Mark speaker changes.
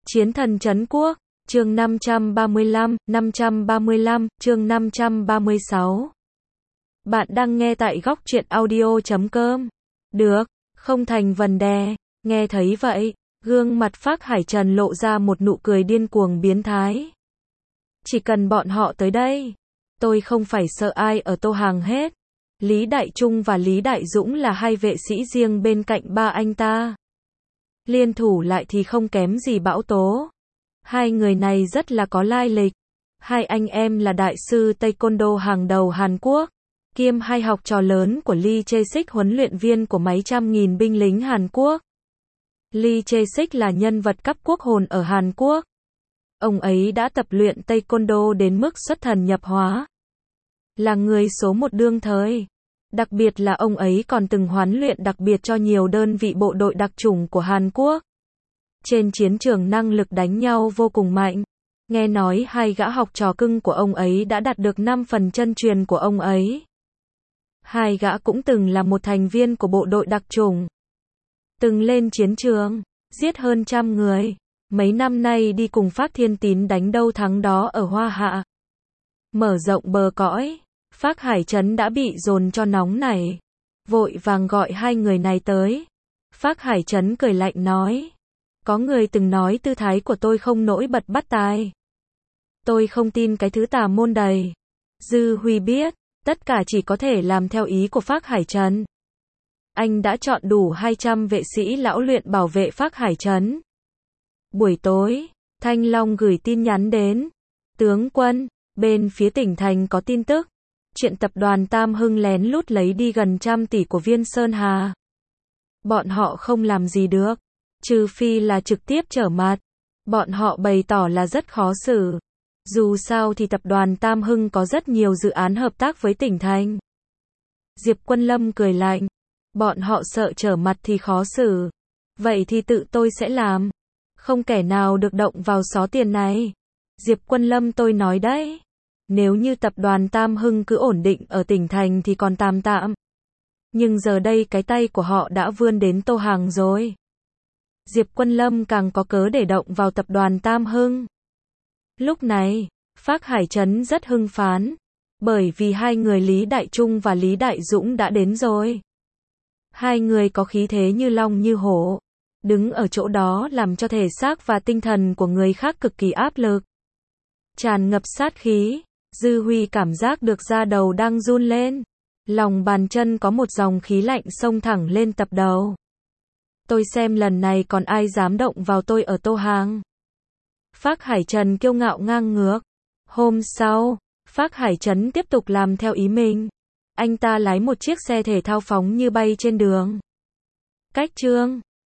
Speaker 1: Chiến thần trấn quốc, chương 535, chương 536. Bạn đang nghe tại góc truyện audio.com. Được, không thành vấn đề. Nghe thấy vậy, gương mặt Phác Hải Trần lộ ra một nụ cười điên cuồng biến thái. Chỉ cần bọn họ tới đây, tôi không phải sợ ai ở Tô Hàng hết. Lý Đại Trung và Lý Đại Dũng là hai vệ sĩ riêng bên cạnh ba anh ta. Liên thủ lại thì không kém gì Bão Tố. Hai người này rất là có lai lịch. Hai anh em là đại sư Taekwondo hàng đầu Hàn Quốc, kiêm hai học trò lớn của Lee Jae-sik, huấn luyện viên của mấy trăm nghìn binh lính Hàn Quốc. Lee Jae-sik là nhân vật cấp quốc hồn ở Hàn Quốc. Ông ấy đã tập luyện Taekwondo đến mức xuất thần nhập hóa. Là người số một đương thời. Đặc biệt là ông ấy còn từng huấn luyện đặc biệt cho nhiều đơn vị bộ đội đặc chủng của Hàn Quốc. Trên chiến trường năng lực đánh nhau vô cùng mạnh. Nghe nói hai gã học trò cưng của ông ấy đã đạt được 5 phần chân truyền của ông ấy. Hai gã cũng từng là một thành viên của bộ đội đặc chủng. Từng lên chiến trường, giết hơn 100 người. Mấy năm nay đi cùng Phác Thiên Tín đánh đâu thắng đó ở Hoa Hạ. Mở rộng bờ cõi, Phác Hải Trấn đã bị dồn cho nóng này. Vội vàng gọi hai người này tới. Phác Hải Trấn cười lạnh nói. Có người từng nói tư thái của tôi không nổi bật bắt tai. Tôi không tin cái thứ tà môn đầy. Dư Huy biết, tất cả chỉ có thể làm theo ý của Phác Hải Trấn. Anh đã chọn đủ 200 vệ sĩ lão luyện bảo vệ Phác Hải Trấn. Buổi tối, Thanh Long gửi tin nhắn đến. Tướng quân, bên phía tỉnh thành có tin tức. Chuyện tập đoàn Tam Hưng lén lút lấy đi gần 100 tỷ của Viên Sơn Hà. Bọn họ không làm gì được. Trừ phi là trực tiếp trở mặt. Bọn họ bày tỏ là rất khó xử. Dù sao thì tập đoàn Tam Hưng có rất nhiều dự án hợp tác với tỉnh thành. Diệp Quân Lâm cười lạnh. Bọn họ sợ trở mặt thì khó xử. Vậy thì tự tôi sẽ làm. Không kẻ nào được động vào xó tiền này. Diệp Quân Lâm tôi nói đấy. Nếu như tập đoàn Tam Hưng cứ ổn định ở tỉnh thành thì còn tạm tạm. Nhưng giờ đây cái tay của họ đã vươn đến Tô Hàng rồi. Diệp Quân Lâm càng có cớ để động vào tập đoàn Tam Hưng. Lúc này, Phác Hải Trấn rất hưng phấn, bởi vì hai người Lý Đại Trung và Lý Đại Dũng đã đến rồi. Hai người có khí thế như long như hổ, đứng ở chỗ đó làm cho thể xác và tinh thần của người khác cực kỳ áp lực. Tràn ngập sát khí, Dư Huy cảm giác được da đầu đang run lên. Lòng bàn chân có một dòng khí lạnh xông thẳng lên tập đầu. Tôi xem lần này còn ai dám động vào tôi ở Tô Hàng. Phác Hải Trần kiêu ngạo ngang ngược. Hôm sau, Phác Hải Trấn tiếp tục làm theo ý mình. Anh ta lái một chiếc xe thể thao phóng như bay trên đường. Cách Trương,